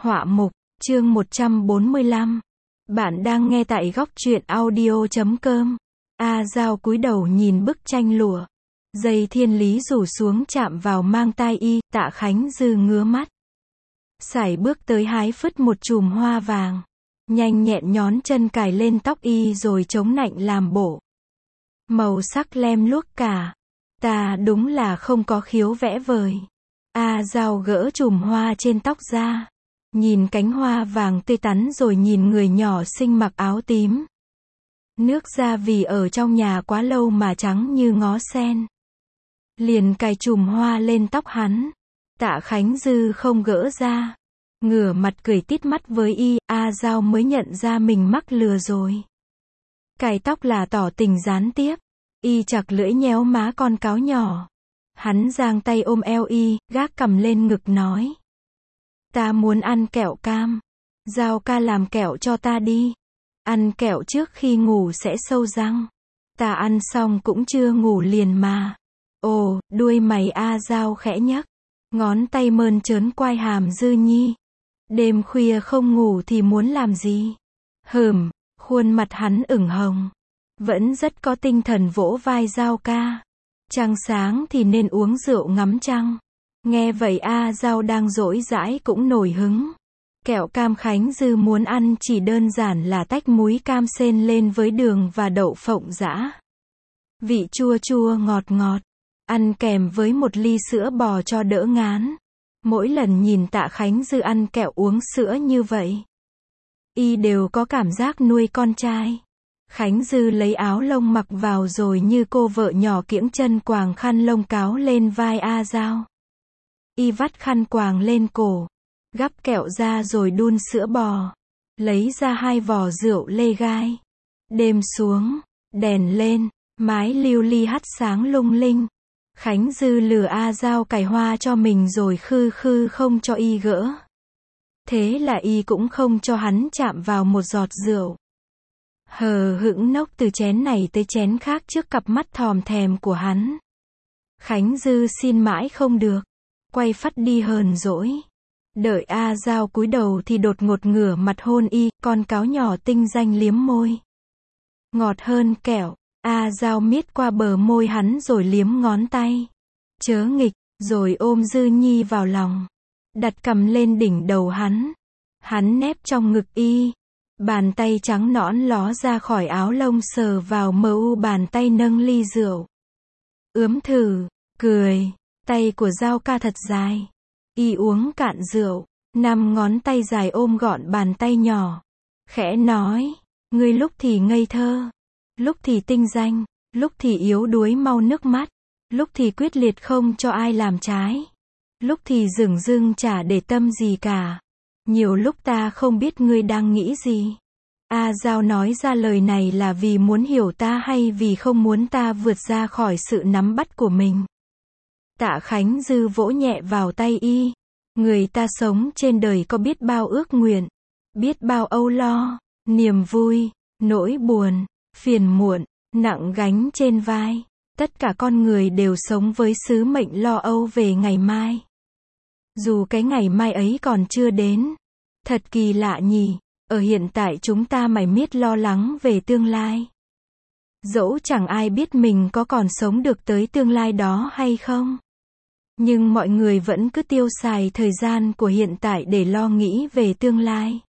Họa mục, chương 145. Bạn đang nghe tại góc truyện audio.com. A Giao cúi đầu nhìn bức tranh lụa. Dây thiên lý rủ xuống chạm vào mang tai y, Tạ Khánh Dư ngứa mắt. Sải bước tới hái phứt một chùm hoa vàng. Nhanh nhẹn nhón chân cài lên tóc y rồi chống nạnh làm bộ. Màu sắc lem luốc cả. Ta đúng là không có khiếu vẽ vời. A Giao gỡ chùm hoa trên tóc ra. Nhìn cánh hoa vàng tươi tắn rồi nhìn người nhỏ xinh mặc áo tím. Nước da vì ở trong nhà quá lâu mà trắng như ngó sen. Liền cài chùm hoa lên tóc hắn. Tạ Khánh Dư không gỡ ra. Ngửa mặt cười tít mắt với y, A Giao mới nhận ra mình mắc lừa rồi. Cài tóc là tỏ tình gián tiếp. Y chặt lưỡi nhéo má con cáo nhỏ. Hắn giang tay ôm eo y, gác cằm lên ngực nói. Ta muốn ăn kẹo cam. Giao ca làm kẹo cho ta đi. Ăn kẹo trước khi ngủ sẽ sâu răng. Ta ăn xong cũng chưa ngủ liền mà. Ồ, đuôi mày A Giao khẽ nhấc. Ngón tay mơn trớn quai hàm Dư Nhi. Đêm khuya không ngủ thì muốn làm gì? Khuôn mặt hắn ửng hồng. Vẫn rất có tinh thần vỗ vai Giao ca. Trăng sáng thì nên uống rượu ngắm trăng. Nghe vậy A Giao đang dỗi dãi cũng nổi hứng. Kẹo cam Khánh Dư muốn ăn chỉ đơn giản là tách múi cam sên lên với đường và đậu phộng giã. Vị chua chua ngọt ngọt. Ăn kèm với một ly sữa bò cho đỡ ngán. Mỗi lần nhìn Tạ Khánh Dư ăn kẹo uống sữa như vậy, y đều có cảm giác nuôi con trai. Khánh Dư lấy áo lông mặc vào rồi như cô vợ nhỏ kiễng chân quàng khăn lông cáo lên vai A Giao. Y vắt khăn quàng lên cổ, gắp kẹo ra rồi đun sữa bò, lấy ra 2 vò rượu lê gai. Đêm xuống, đèn lên, mái lưu ly hắt sáng lung linh. Khánh Dư lừa A Giao cài hoa cho mình rồi khư khư không cho y gỡ. Thế là y cũng không cho hắn chạm vào một giọt rượu. Hờ hững nốc từ chén này tới chén khác trước cặp mắt thòm thèm của hắn. Khánh Dư xin mãi không được. Quay phắt đi hờn dỗi. Đợi A Giao cúi đầu thì đột ngột ngửa mặt hôn y, con cáo nhỏ tinh danh liếm môi. Ngọt hơn kẹo. A Giao miết qua bờ môi hắn rồi liếm ngón tay. Chớ nghịch, rồi ôm Dư Nhi vào lòng. Đặt cằm lên đỉnh đầu hắn. Hắn nép trong ngực y. Bàn tay trắng nõn ló ra khỏi áo lông sờ vào mờ u bàn tay nâng ly rượu. Ướm thử, cười. Tay của Giao ca thật dài. Y uống cạn rượu. 5 ngón tay dài ôm gọn bàn tay nhỏ. Khẽ nói. Ngươi lúc thì ngây thơ. Lúc thì tinh danh. Lúc thì yếu đuối mau nước mắt. Lúc thì quyết liệt không cho ai làm trái. Lúc thì dửng dưng chả để tâm gì cả. Nhiều lúc ta không biết ngươi đang nghĩ gì. A Giao nói ra lời này là vì muốn hiểu ta hay vì không muốn ta vượt ra khỏi sự nắm bắt của mình. Tạ Khánh Dư vỗ nhẹ vào tay y. Người ta sống trên đời có biết bao ước nguyện, biết bao âu lo, niềm vui, nỗi buồn, phiền muộn, nặng gánh trên vai. Tất cả con người đều sống với sứ mệnh lo âu về ngày mai. Dù cái ngày mai ấy còn chưa đến. Thật kỳ lạ nhỉ, ở hiện tại chúng ta mải miết lo lắng về tương lai. Dẫu chẳng ai biết mình có còn sống được tới tương lai đó hay không. Nhưng mọi người vẫn cứ tiêu xài thời gian của hiện tại để lo nghĩ về tương lai.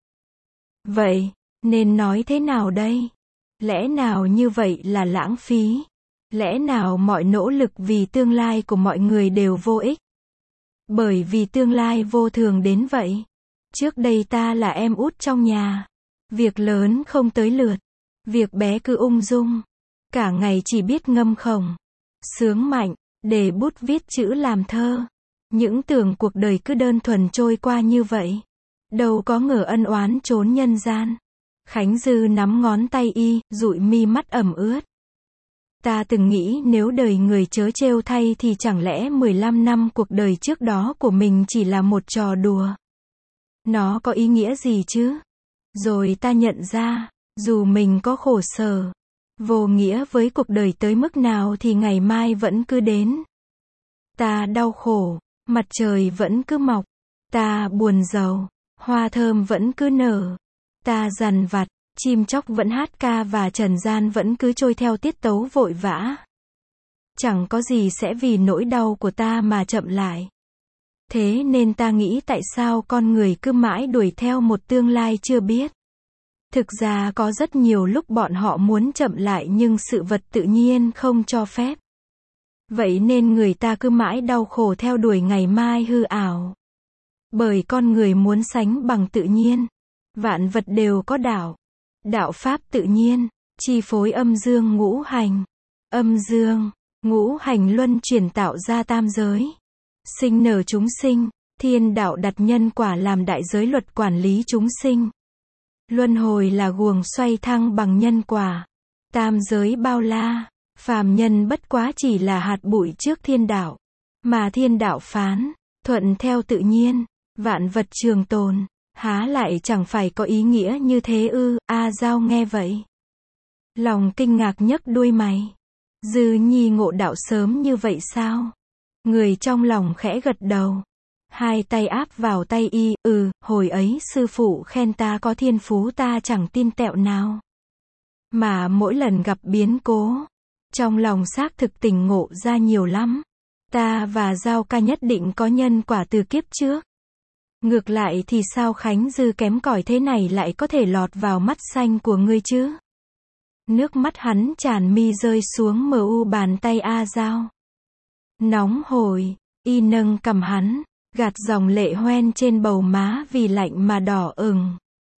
Vậy, nên nói thế nào đây? Lẽ nào như vậy là lãng phí? Lẽ nào mọi nỗ lực vì tương lai của mọi người đều vô ích? Bởi vì tương lai vô thường đến vậy. Trước đây ta là em út trong nhà. Việc lớn không tới lượt. Việc bé cứ ung dung. Cả ngày chỉ biết ngâm khổng. Sướng mạnh. Để bút viết chữ làm thơ. Những tưởng cuộc đời cứ đơn thuần trôi qua như vậy. Đâu có ngờ ân oán trốn nhân gian. Khánh Dư nắm ngón tay y, dụi mi mắt ẩm ướt. Ta từng nghĩ nếu đời người chớ trêu thay thì chẳng lẽ 15 năm cuộc đời trước đó của mình chỉ là một trò đùa. Nó có ý nghĩa gì chứ? Rồi ta nhận ra, dù mình có khổ sở, vô nghĩa với cuộc đời tới mức nào thì ngày mai vẫn cứ đến. Ta đau khổ, mặt trời vẫn cứ mọc. Ta buồn rầu, Hoa thơm vẫn cứ nở. Ta dằn vặt, chim chóc vẫn hát ca và trần gian vẫn cứ trôi theo tiết tấu vội vã. Chẳng có gì sẽ vì nỗi đau của ta mà chậm lại. Thế nên ta nghĩ tại sao con người cứ mãi đuổi theo một tương lai chưa biết. Thực ra có rất nhiều lúc bọn họ muốn chậm lại nhưng sự vật tự nhiên không cho phép. Vậy nên người ta cứ mãi đau khổ theo đuổi ngày mai hư ảo. Bởi con người muốn sánh bằng tự nhiên. Vạn vật đều có đạo. Đạo pháp tự nhiên, chi phối âm dương ngũ hành. Âm dương, ngũ hành luân chuyển tạo ra tam giới. Sinh nở chúng sinh, thiên đạo đặt nhân quả làm đại giới luật quản lý chúng sinh. Luân hồi là guồng xoay thăng bằng nhân quả. Tam giới bao la, phàm nhân bất quá chỉ là hạt bụi trước thiên đạo. Mà thiên đạo phán, thuận theo tự nhiên, vạn vật trường tồn, há lại chẳng phải có ý nghĩa như thế ư? A Dao nghe vậy, lòng kinh ngạc nhấc đuôi mày. Dư Nhi ngộ đạo sớm như vậy sao? Người trong lòng khẽ gật đầu. Hai tay áp vào tay y, hồi ấy sư phụ khen ta có thiên phú ta chẳng tin tẹo nào. Mà mỗi lần gặp biến cố, trong lòng xác thực tỉnh ngộ ra nhiều lắm. Ta và Giao ca nhất định có nhân quả từ kiếp trước. Ngược lại thì sao Khánh Dư kém cỏi thế này lại có thể lọt vào mắt xanh của ngươi chứ? Nước mắt hắn tràn mi rơi xuống mu bàn tay A Dao. Nóng hổi, y nâng cầm hắn, gạt dòng lệ hoen trên bầu má vì lạnh mà đỏ ửng.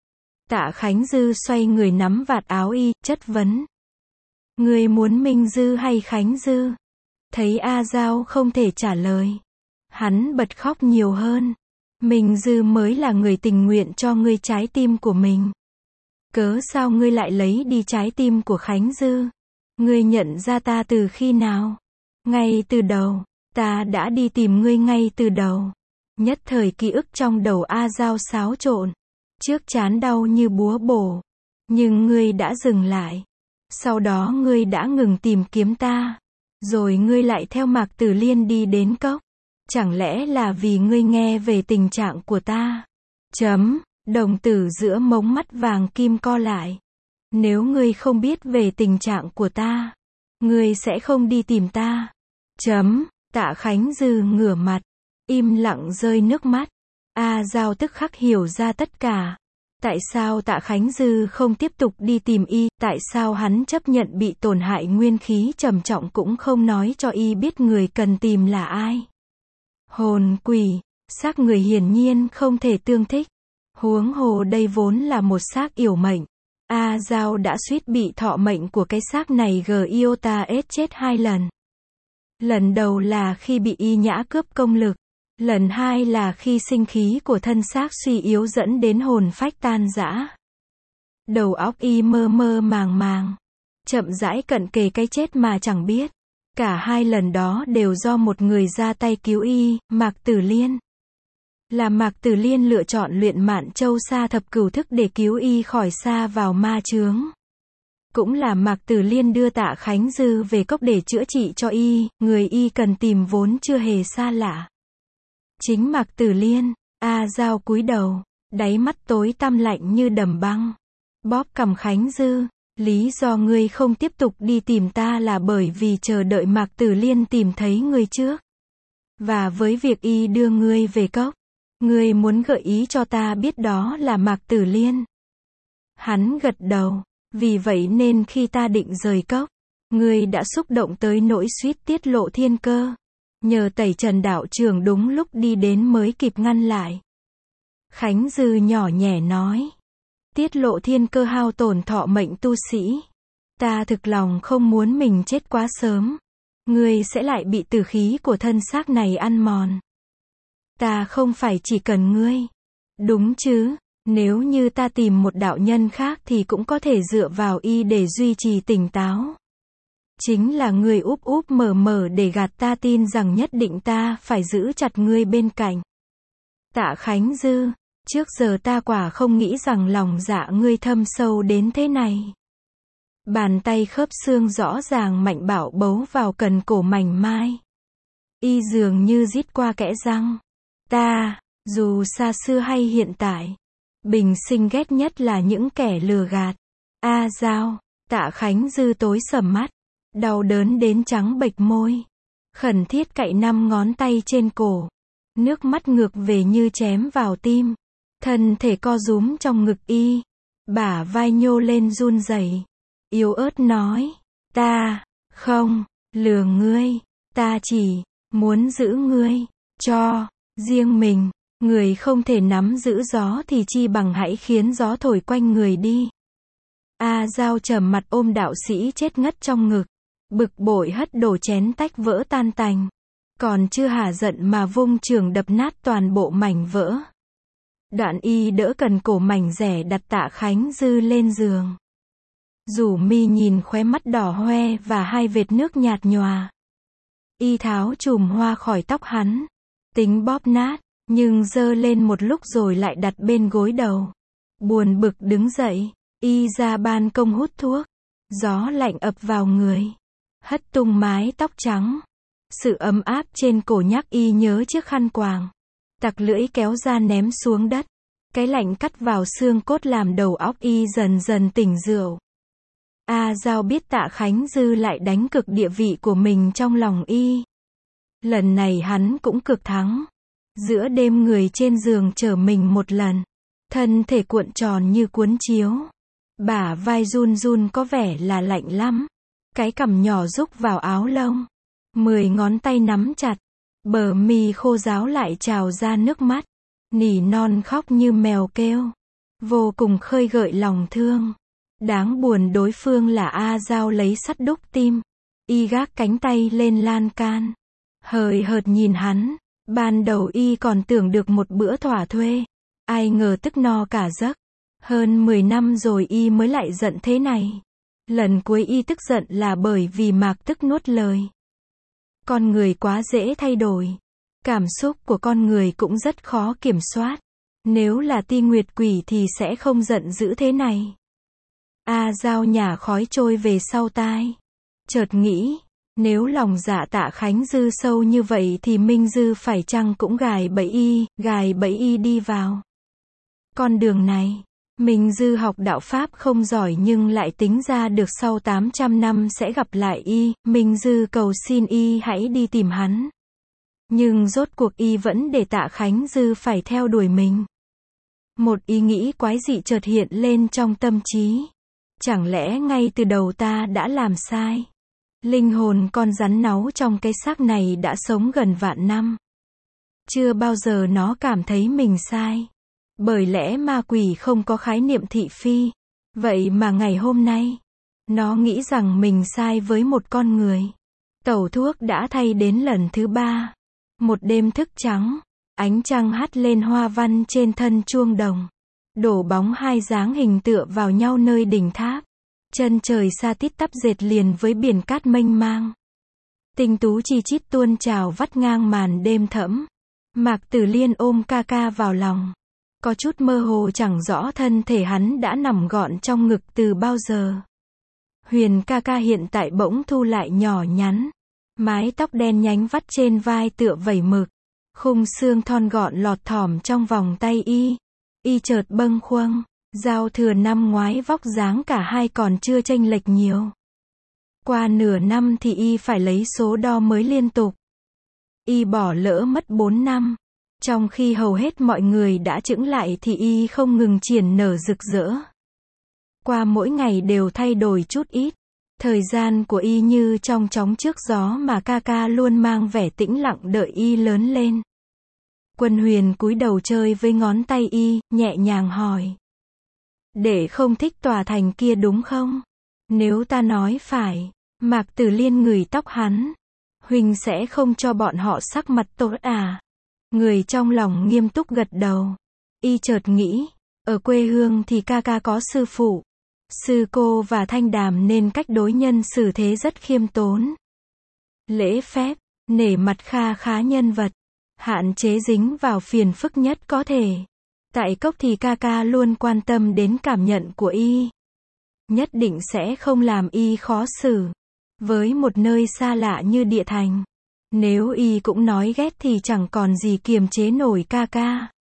Tạ Khánh Dư xoay người nắm vạt áo y, chất vấn. Ngươi muốn Minh Dư hay Khánh Dư? Thấy A Dao không thể trả lời, hắn bật khóc nhiều hơn. Minh Dư mới là người tình nguyện cho ngươi trái tim của mình. Cớ sao ngươi lại lấy đi trái tim của Khánh Dư? Ngươi nhận ra ta từ khi nào? Ngay từ đầu, ta đã đi tìm ngươi ngay từ đầu. Nhất thời ký ức trong đầu A Dao xáo trộn. Trước trán đau như búa bổ. Nhưng ngươi đã dừng lại. Sau đó ngươi đã ngừng tìm kiếm ta. Rồi ngươi lại theo Mạc Tử Liên đi đến cốc. Chẳng lẽ là vì ngươi nghe về tình trạng của ta? Đồng tử giữa mống mắt vàng kim co lại. Nếu ngươi không biết về tình trạng của ta, ngươi sẽ không đi tìm ta. Tạ Khánh Dư ngửa mặt, im lặng rơi nước mắt. A Dao tức khắc hiểu ra tất cả. Tại sao Tạ Khánh Dư không tiếp tục đi tìm y, tại sao hắn chấp nhận bị tổn hại nguyên khí trầm trọng cũng không nói cho y biết người cần tìm là ai. Hồn quỷ, xác người hiển nhiên không thể tương thích. Huống hồ đây vốn là một xác yểu mệnh. A Dao đã suýt bị thọ mệnh của cái xác này Giota ết chết 2 lần. Lần đầu là khi bị y nhã cướp công lực. Lần 2 là khi sinh khí của thân xác suy yếu dẫn đến hồn phách tan rã. Đầu óc y mơ mơ màng màng. Chậm rãi cận kề cái chết mà chẳng biết. Cả 2 lần đó đều do một người ra tay cứu y, Mạc Tử Liên. Là Mạc Tử Liên lựa chọn luyện Mạn Châu Sa Thập Cửu Thức để cứu y khỏi sa vào ma chướng. Cũng là Mạc Tử Liên đưa Tạ Khánh Dư về cốc để chữa trị cho y, người y cần tìm vốn chưa hề xa lạ. Chính Mạc Tử Liên. A Dao cúi đầu, đáy mắt tối tăm lạnh như đầm băng. Bóp cằm Khánh Dư, lý do ngươi không tiếp tục đi tìm ta là bởi vì chờ đợi Mạc Tử Liên tìm thấy ngươi trước. Và với việc y đưa ngươi về cốc, ngươi muốn gợi ý cho ta biết đó là Mạc Tử Liên. Hắn gật đầu, vì vậy nên khi ta định rời cốc, ngươi đã xúc động tới nỗi suýt tiết lộ thiên cơ. Nhờ tẩy trần đạo trưởng đúng lúc đi đến mới kịp ngăn lại. Khánh Dư nhỏ nhẹ nói. Tiết lộ thiên cơ hao tổn thọ mệnh tu sĩ. Ta thực lòng không muốn mình chết quá sớm. Ngươi sẽ lại bị tử khí của thân xác này ăn mòn. Ta không phải chỉ cần ngươi. Đúng chứ, nếu như ta tìm một đạo nhân khác thì cũng có thể dựa vào y để duy trì tỉnh táo. Chính là ngươi úp úp mở mở để gạt ta tin rằng nhất định ta phải giữ chặt ngươi bên cạnh. Tạ Khánh Dư, trước giờ ta quả không nghĩ rằng lòng dạ ngươi thâm sâu đến thế này. Bàn tay khớp xương rõ ràng mạnh bạo bấu vào cần cổ mảnh mai. Y dường như rít qua kẽ răng. Ta, Dù xa xưa hay hiện tại, bình sinh ghét nhất là những kẻ lừa gạt. A Giao, Tạ Khánh Dư tối sầm mắt, đau đớn đến trắng bệch môi, khẩn thiết cạy 5 ngón tay trên cổ, nước mắt ngược về như chém vào tim, thân thể co rúm trong ngực y, bả vai nhô lên run rẩy, yếu ớt nói, ta không lừa ngươi, ta chỉ muốn giữ ngươi cho riêng mình, người không thể nắm giữ gió thì chi bằng hãy khiến gió thổi quanh người đi. A Giao trầm mặt ôm đạo sĩ chết ngất trong ngực, bực bội hất đổ chén tách vỡ tan tành, còn chưa hả giận mà vung chưởng đập nát toàn bộ mảnh vỡ. Đoạn y đỡ cần cổ mảnh rẻ đặt Tạ Khánh Dư lên giường. Rủ mi nhìn khóe mắt đỏ hoe và hai vệt nước nhạt nhòa. Y tháo chùm hoa khỏi tóc hắn, tính bóp nát, nhưng giơ lên một lúc rồi lại đặt bên gối đầu. Buồn bực đứng dậy, y ra ban công hút thuốc. Gió lạnh ập vào người, hất tung mái tóc trắng. Sự ấm áp trên cổ nhắc y nhớ chiếc khăn quàng. Tặc lưỡi kéo ra ném xuống đất. Cái lạnh cắt vào xương cốt làm đầu óc y dần dần tỉnh rượu. A Giao biết Tạ Khánh Dư lại đánh cược địa vị của mình trong lòng y. Lần này hắn cũng cược thắng. Giữa đêm người trên giường chở mình một lần. Thân thể cuộn tròn như cuốn chiếu. Bả vai run run có vẻ là lạnh lắm. Cái cằm nhỏ rúc vào áo lông. 10 ngón tay nắm chặt. Bờ mi khô ráo lại trào ra nước mắt. Nỉ non khóc như mèo kêu. Vô cùng khơi gợi lòng thương. Đáng buồn đối phương là A Giao lấy sắt đúc tim. Y gác cánh tay lên lan can. Hời hợt nhìn hắn. Ban đầu y còn tưởng được một bữa thỏa thuê. Ai ngờ tức no cả giấc. Hơn 10 năm rồi y mới lại giận thế này. Lần cuối y tức giận là bởi vì Mạc Tức nuốt lời. Con người quá dễ thay đổi. Cảm xúc của con người cũng rất khó kiểm soát. Nếu là Ti Nguyệt Quỷ thì sẽ không giận dữ thế này. A Giao nhả khói trôi về sau tai. Chợt nghĩ, nếu lòng dạ Tạ Khánh Dư sâu như vậy thì Minh Dư phải chăng cũng gài bẫy y đi vào. Con đường này, Minh Dư học đạo Pháp không giỏi nhưng lại tính ra được sau 800 năm sẽ gặp lại y. Minh Dư cầu xin y hãy đi tìm hắn. Nhưng rốt cuộc y vẫn để Tạ Khánh Dư phải theo đuổi mình. Một ý nghĩ quái dị chợt hiện lên trong tâm trí. Chẳng lẽ ngay từ đầu ta đã làm sai? Linh hồn con rắn náu trong cái xác này đã sống gần vạn năm. Chưa bao giờ nó cảm thấy mình sai. Bởi lẽ ma quỷ không có khái niệm thị phi. Vậy mà ngày hôm nay, nó nghĩ rằng mình sai với một con người. Tẩu thuốc đã thay đến lần thứ 3. Một đêm thức trắng, ánh trăng hắt lên hoa văn trên thân chuông đồng. Đổ bóng hai dáng hình tựa vào nhau nơi đỉnh tháp. Chân trời xa tít tắp dệt liền với biển cát mênh mang. Tinh tú chi chít tuôn trào vắt ngang màn đêm thẫm. Mạc Tử Liên ôm ca ca vào lòng. Có chút mơ hồ chẳng rõ thân thể hắn đã nằm gọn trong ngực từ bao giờ. Huyền ca ca hiện tại bỗng thu lại nhỏ nhắn. Mái tóc đen nhánh vắt trên vai tựa vẩy mực. Khung xương thon gọn lọt thỏm trong vòng tay y. Y chợt bâng khuâng. Giao thừa năm ngoái vóc dáng cả hai còn chưa chênh lệch nhiều. Qua nửa năm thì y phải lấy số đo mới liên tục. Y bỏ lỡ mất 4 năm. Trong khi hầu hết mọi người đã chững lại thì y không ngừng triển nở rực rỡ. Qua mỗi ngày đều thay đổi chút ít. Thời gian của y như trong chóng trước gió mà ca ca luôn mang vẻ tĩnh lặng đợi y lớn lên. Quân Huyền cúi đầu chơi với ngón tay y, nhẹ nhàng hỏi. Để không thích tòa thành kia đúng không? Nếu ta nói phải, Mạc Tử Liên ngửi tóc hắn. Huynh sẽ không cho bọn họ sắc mặt tốt à? Người trong lòng nghiêm túc gật đầu. Y chợt nghĩ, ở quê hương thì ca ca có sư phụ, sư cô và thanh đàm nên cách đối nhân xử thế rất khiêm tốn. Lễ phép, nể mặt kha khá nhân vật, hạn chế dính vào phiền phức nhất có thể. Tại cốc thì ca ca luôn quan tâm đến cảm nhận của y. Nhất định sẽ không làm y khó xử. Với một nơi xa lạ như địa thành, nếu y cũng nói ghét thì chẳng còn gì kiềm chế nổi ca ca.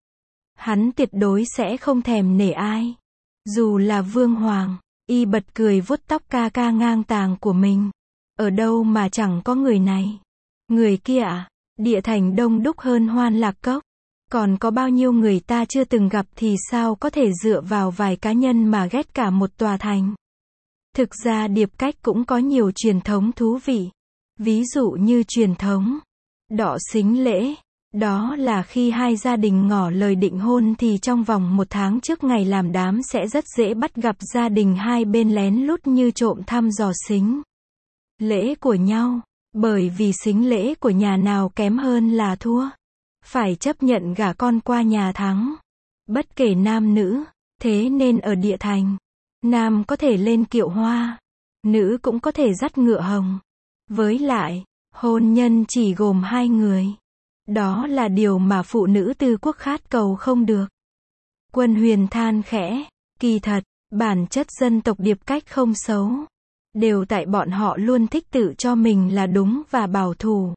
Hắn tuyệt đối sẽ không thèm nể ai. Dù là vương hoàng. Y bật cười vuốt tóc ca ca ngang tàng của mình. Ở đâu mà chẳng có người này. Người kia à? Địa thành đông đúc hơn Hoan Lạc Cốc. Còn có bao nhiêu người ta chưa từng gặp thì sao có thể dựa vào vài cá nhân mà ghét cả một tòa thành. Thực ra Điệp Cách cũng có nhiều truyền thống thú vị. Ví dụ như truyền thống đọ xính lễ. Đó là khi hai gia đình ngỏ lời định hôn thì trong vòng 1 tháng trước ngày làm đám sẽ rất dễ bắt gặp gia đình hai bên lén lút như trộm thăm dò xính lễ của nhau. Bởi vì xính lễ của nhà nào kém hơn là thua. Phải chấp nhận gả con qua nhà thắng. Bất kể nam nữ. Thế nên ở địa thành, nam có thể lên kiệu hoa, nữ cũng có thể dắt ngựa hồng. Với lại, hôn nhân chỉ gồm 2 người. Đó là điều mà phụ nữ Tư Quốc khát cầu không được. Quân Huyền than khẽ, kỳ thật, bản chất dân tộc Điệp Cách không xấu. Đều tại bọn họ luôn thích tự cho mình là đúng và bảo thủ.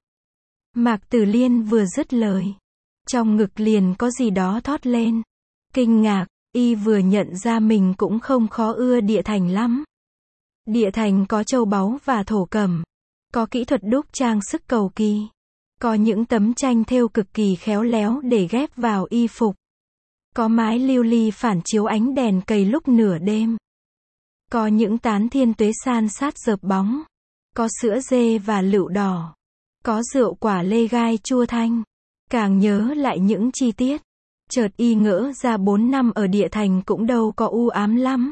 Mạc Tử Liên vừa dứt lời, trong ngực liền có gì đó thoát lên. Kinh ngạc, y vừa nhận ra mình cũng không khó ưa địa thành lắm. Địa thành có châu báu và thổ cẩm, có kỹ thuật đúc trang sức cầu kỳ, có những tấm tranh thêu cực kỳ khéo léo để ghép vào y phục, có mái lưu ly phản chiếu ánh đèn cầy lúc nửa đêm, có những tán thiên tuế san sát dợp bóng, có sữa dê và lựu đỏ, có rượu quả lê gai chua thanh. Càng nhớ lại những chi tiết, chợt y ngỡ ra 4 năm ở địa thành cũng đâu có u ám lắm.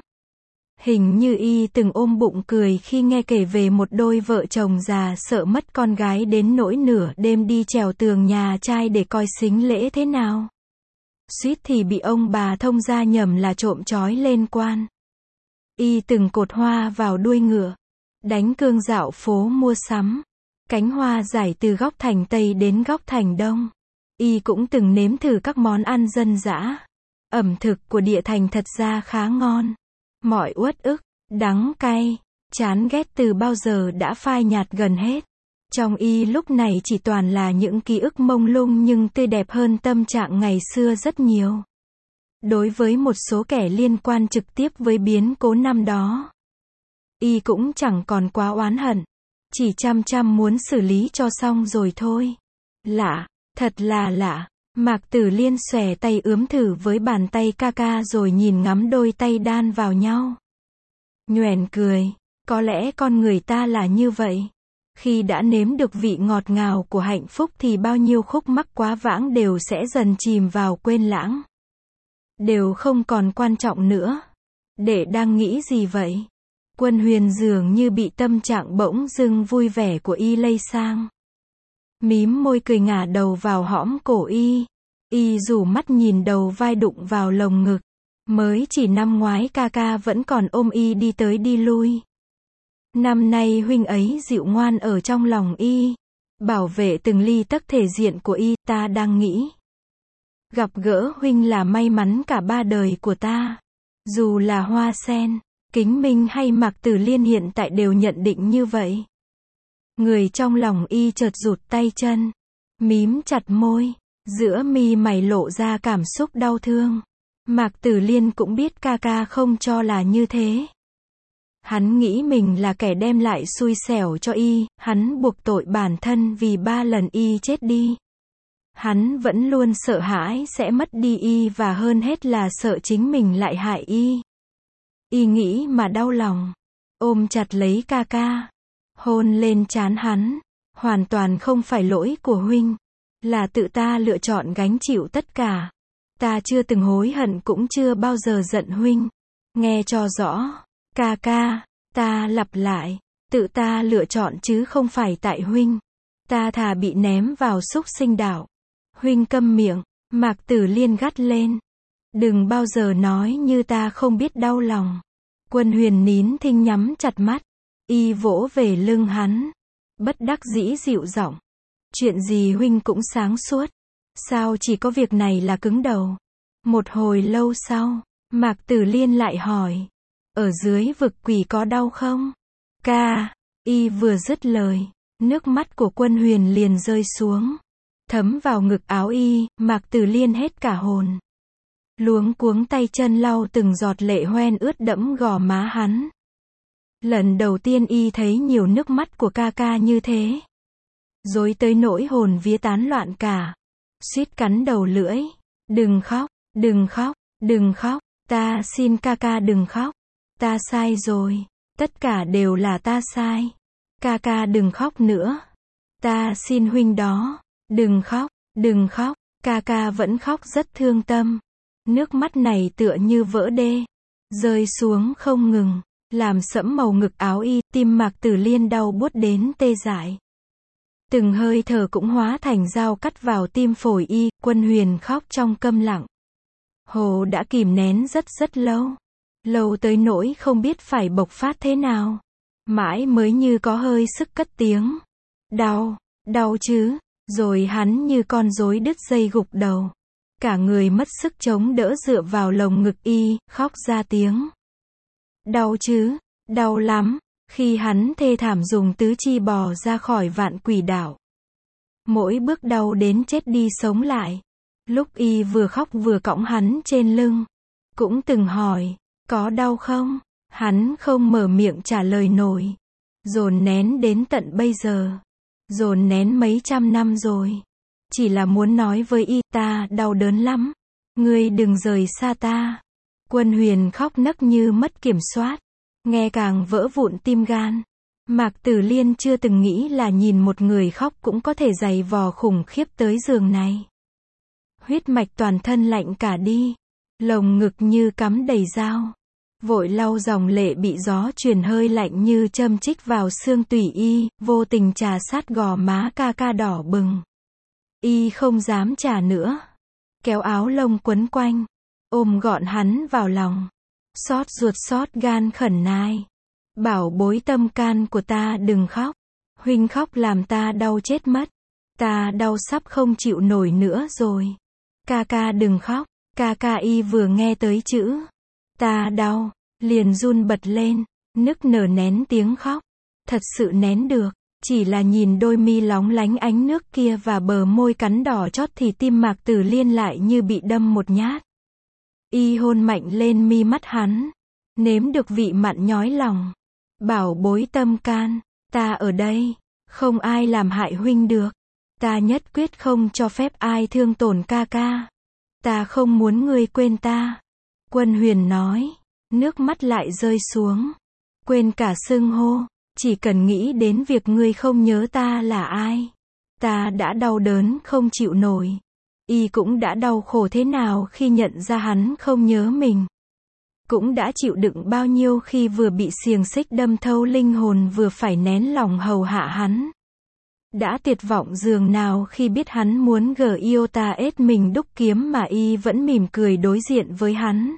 Hình như y từng ôm bụng cười khi nghe kể về một đôi vợ chồng già sợ mất con gái đến nỗi nửa đêm đi trèo tường nhà trai để coi xính lễ thế nào. Suýt thì bị ông bà thông gia nhầm là trộm chói lên quan. Y từng cột hoa vào đuôi ngựa, đánh cương dạo phố mua sắm, cánh hoa rải từ góc thành Tây đến góc thành Đông. Y cũng từng nếm thử các món ăn dân dã. Ẩm thực của địa thành thật ra khá ngon. Mọi uất ức, đắng cay, chán ghét từ bao giờ đã phai nhạt gần hết. Trong y lúc này chỉ toàn là những ký ức mông lung nhưng tươi đẹp hơn tâm trạng ngày xưa rất nhiều. Đối với một số kẻ liên quan trực tiếp với biến cố năm đó, y cũng chẳng còn quá oán hận. Chỉ chăm muốn xử lý cho xong rồi thôi. Lạ. Thật là lạ. Mạc Tử Liên xòe tay ướm thử với bàn tay ca ca rồi nhìn ngắm đôi tay đan vào nhau. Nhoẻn cười. Có lẽ con người ta là như vậy. Khi đã nếm được vị ngọt ngào của hạnh phúc thì bao nhiêu khúc mắc quá vãng đều sẽ dần chìm vào quên lãng. Đều không còn quan trọng nữa. Đệ đang nghĩ gì vậy? Quân Huyền dường như bị tâm trạng bỗng dưng vui vẻ của y lây sang. Mím môi cười ngả đầu vào hõm cổ y. Y rủ mắt nhìn đầu vai đụng vào lồng ngực. Mới chỉ năm ngoái ca ca vẫn còn ôm y đi tới đi lui. Năm nay huynh ấy dịu ngoan ở trong lòng y. Bảo vệ từng ly tấc thể diện của y. Ta đang nghĩ, gặp gỡ huynh là may mắn cả 3 đời của ta. Dù là Hoa Sen, Kính Minh hay Mạc Tử Liên hiện tại đều nhận định như vậy. Người trong lòng y chợt rụt tay chân, mím chặt môi, giữa mi mày lộ ra cảm xúc đau thương. Mạc Tử Liên cũng biết ca ca không cho là như thế. Hắn nghĩ mình là kẻ đem lại xui xẻo cho y, hắn buộc tội bản thân vì 3 lần y chết đi. Hắn vẫn luôn sợ hãi sẽ mất đi y và hơn hết là sợ chính mình lại hại y. Y nghĩ mà đau lòng, ôm chặt lấy ca ca, hôn lên trán hắn. Hoàn toàn không phải lỗi của huynh, là tự ta lựa chọn gánh chịu tất cả. Ta chưa từng hối hận cũng chưa bao giờ giận huynh. Nghe cho rõ, ca ca, ta lặp lại, tự ta lựa chọn chứ không phải tại huynh. Ta thà bị ném vào súc sinh đạo. Huynh câm miệng, Mạc Tử Liên gắt lên. Đừng bao giờ nói như ta không biết đau lòng. Quân Huyền nín thinh nhắm chặt mắt. Y vỗ về lưng hắn, bất đắc dĩ dịu giọng. Chuyện gì huynh cũng sáng suốt. Sao chỉ có việc này là cứng đầu? Một hồi lâu sau, Mạc Tử Liên lại hỏi. Ở dưới vực quỷ có đau không? Ca, y vừa dứt lời, nước mắt của Quân Huyền liền rơi xuống, thấm vào ngực áo y. Mạc Tử Liên hết cả hồn. luống cuống tay chân lau từng giọt lệ hoen ướt đẫm gò má hắn. Lần đầu tiên y thấy nhiều nước mắt của ca ca như thế. Rối tới nỗi hồn vía tán loạn cả. Suýt cắn đầu lưỡi. Đừng khóc, đừng khóc, đừng khóc, ta xin ca ca đừng khóc. Ta sai rồi, tất cả đều là ta sai. Ca ca đừng khóc nữa. Ta xin huynh đó, đừng khóc, đừng khóc. Ca ca vẫn khóc rất thương tâm. Nước mắt này tựa như vỡ đê, rơi xuống không ngừng, làm sẫm màu ngực áo y, tim Mạc Tử Liên đau buốt đến tê dại. Từng hơi thở cũng hóa thành dao cắt vào tim phổi y, Quân Huyền khóc trong câm lặng. Hồ đã kìm nén rất lâu. Lâu tới nỗi không biết phải bộc phát thế nào. Mãi mới như có hơi sức cất tiếng. Đau, đau chứ. Rồi hắn như con rối đứt dây gục đầu. Cả người mất sức chống đỡ dựa vào lồng ngực y, khóc ra tiếng. Đau chứ, đau lắm. Khi hắn thê thảm dùng tứ chi bò ra khỏi vạn quỷ đảo. Mỗi bước đau đến chết đi sống lại. Lúc y vừa khóc vừa cõng hắn trên lưng. Cũng từng hỏi, có đau không? Hắn không mở miệng trả lời nổi. Dồn nén đến tận bây giờ. Dồn nén mấy trăm năm rồi. Chỉ là muốn nói với y, ta đau đớn lắm. Ngươi đừng rời xa ta. Quân Huyền khóc nấc như mất kiểm soát. Nghe càng vỡ vụn tim gan. Mạc Tử Liên chưa từng nghĩ là nhìn một người khóc cũng có thể giày vò khủng khiếp tới giường này. Huyết mạch toàn thân lạnh cả đi. Lồng ngực như cắm đầy dao. Vội lau dòng lệ bị gió truyền hơi lạnh như châm chích vào xương tủy y, vô tình trà sát gò má ca ca đỏ bừng. Y không dám trà nữa. Kéo áo lông quấn quanh. Ôm gọn hắn vào lòng. Xót ruột xót gan khẩn nài. Bảo bối tâm can của ta đừng khóc. Huynh khóc làm ta đau chết mất. Ta đau sắp không chịu nổi nữa rồi. Ca ca đừng khóc. Ca ca y vừa nghe tới chữ ta đau, liền run bật lên, nức nở nén tiếng khóc. Thật sự nén được. Chỉ là nhìn đôi mi lóng lánh ánh nước kia và bờ môi cắn đỏ chót thì tim Mạc Tử Liên lại như bị đâm một nhát. Y hôn mạnh lên mi mắt hắn. Nếm được vị mặn nhói lòng. Bảo bối tâm can, ta ở đây. Không ai làm hại huynh được. Ta nhất quyết không cho phép ai thương tổn ca ca. Ta không muốn ngươi quên ta. Quân Huyền nói. Nước mắt lại rơi xuống. Quên cả xưng hô. Chỉ cần nghĩ đến việc ngươi không nhớ ta là ai. Ta đã đau đớn không chịu nổi. Y cũng đã đau khổ thế nào khi nhận ra hắn không nhớ mình. Cũng đã chịu đựng bao nhiêu khi vừa bị xiềng xích đâm thấu linh hồn vừa phải nén lòng hầu hạ hắn. Đã tuyệt vọng dường nào khi biết hắn muốn Iota ết mình đúc kiếm mà y vẫn mỉm cười đối diện với hắn.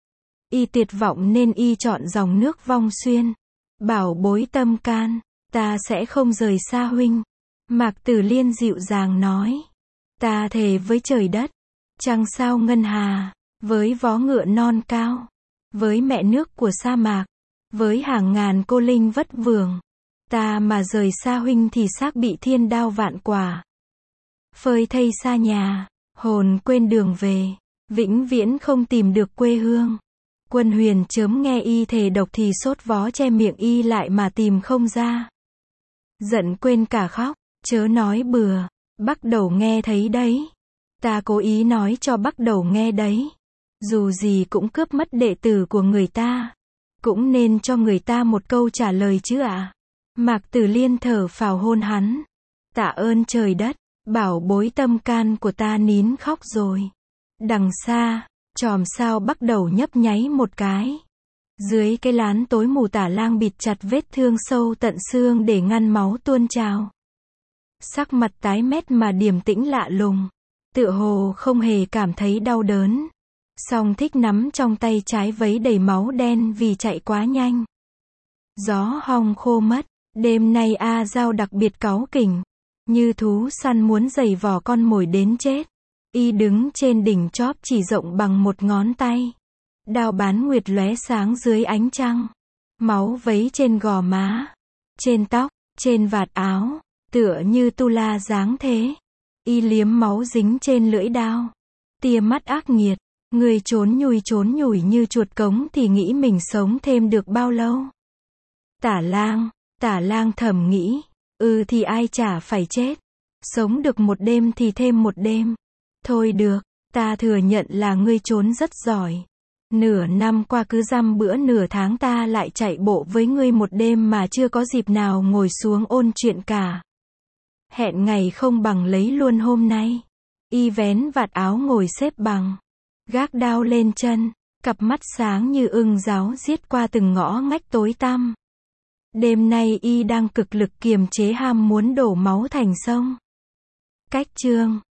Y tuyệt vọng nên y chọn dòng nước vong xuyên. Bảo bối tâm can, ta sẽ không rời xa huynh. Mạc Tử Liên dịu dàng nói. Ta thề với trời đất, trăng sao ngân hà, với vó ngựa non cao, với mẹ nước của sa mạc, với hàng ngàn cô linh vất vưởng. Ta mà rời xa huynh thì xác bị thiên đao vạn quả. Phơi thây xa nhà, hồn quên đường về, vĩnh viễn không tìm được quê hương. Quân Huyền chớm nghe y thề độc thì sốt vó che miệng y lại mà tìm không ra. Giận quên cả khóc, chớ nói bừa, Bắc Đầu nghe thấy đấy. Ta cố ý nói cho Bắc Đầu nghe đấy. Dù gì cũng cướp mất đệ tử của người ta. Cũng nên cho người ta một câu trả lời chứ ạ. Mạc Tử Liên thở phào hôn hắn. Tạ ơn trời đất, bảo bối tâm can của ta nín khóc rồi. Đằng xa, chòm sao Bắc Đầu nhấp nháy một cái. Dưới cái lán tối mù Tả Lang bịt chặt vết thương sâu tận xương để ngăn máu tuôn trào. Sắc mặt tái mét mà điềm tĩnh lạ lùng. Tựa hồ không hề cảm thấy đau đớn. Song thích nắm trong tay trái vấy đầy máu đen vì chạy quá nhanh. Gió hong khô mất. Đêm nay A Giao đặc biệt cáu kỉnh. Như thú săn muốn giày vò con mồi đến chết. Y đứng trên đỉnh chóp chỉ rộng bằng một ngón tay. Đao bán nguyệt lóe sáng dưới ánh trăng. Máu vấy trên gò má, trên tóc, trên vạt áo, tựa như tu la dáng thế. Y liếm máu dính trên lưỡi đao. Tia mắt ác nghiệt, Ngươi trốn nhủi như chuột cống thì nghĩ mình sống thêm được bao lâu? Tả lang thầm nghĩ, thì ai chả phải chết. Sống được một đêm thì thêm một đêm. Thôi được, ta thừa nhận là ngươi trốn rất giỏi. Nửa năm qua cứ dăm bữa nửa tháng ta lại chạy bộ với ngươi một đêm mà chưa có dịp nào ngồi xuống ôn chuyện cả. Hẹn ngày không bằng lấy luôn hôm nay. Y vén vạt áo ngồi xếp bằng, gác đao lên chân, cặp mắt sáng như ưng giáo giết qua từng ngõ ngách tối tăm. Đêm nay y đang cực lực kiềm chế ham muốn đổ máu thành sông. Cách chương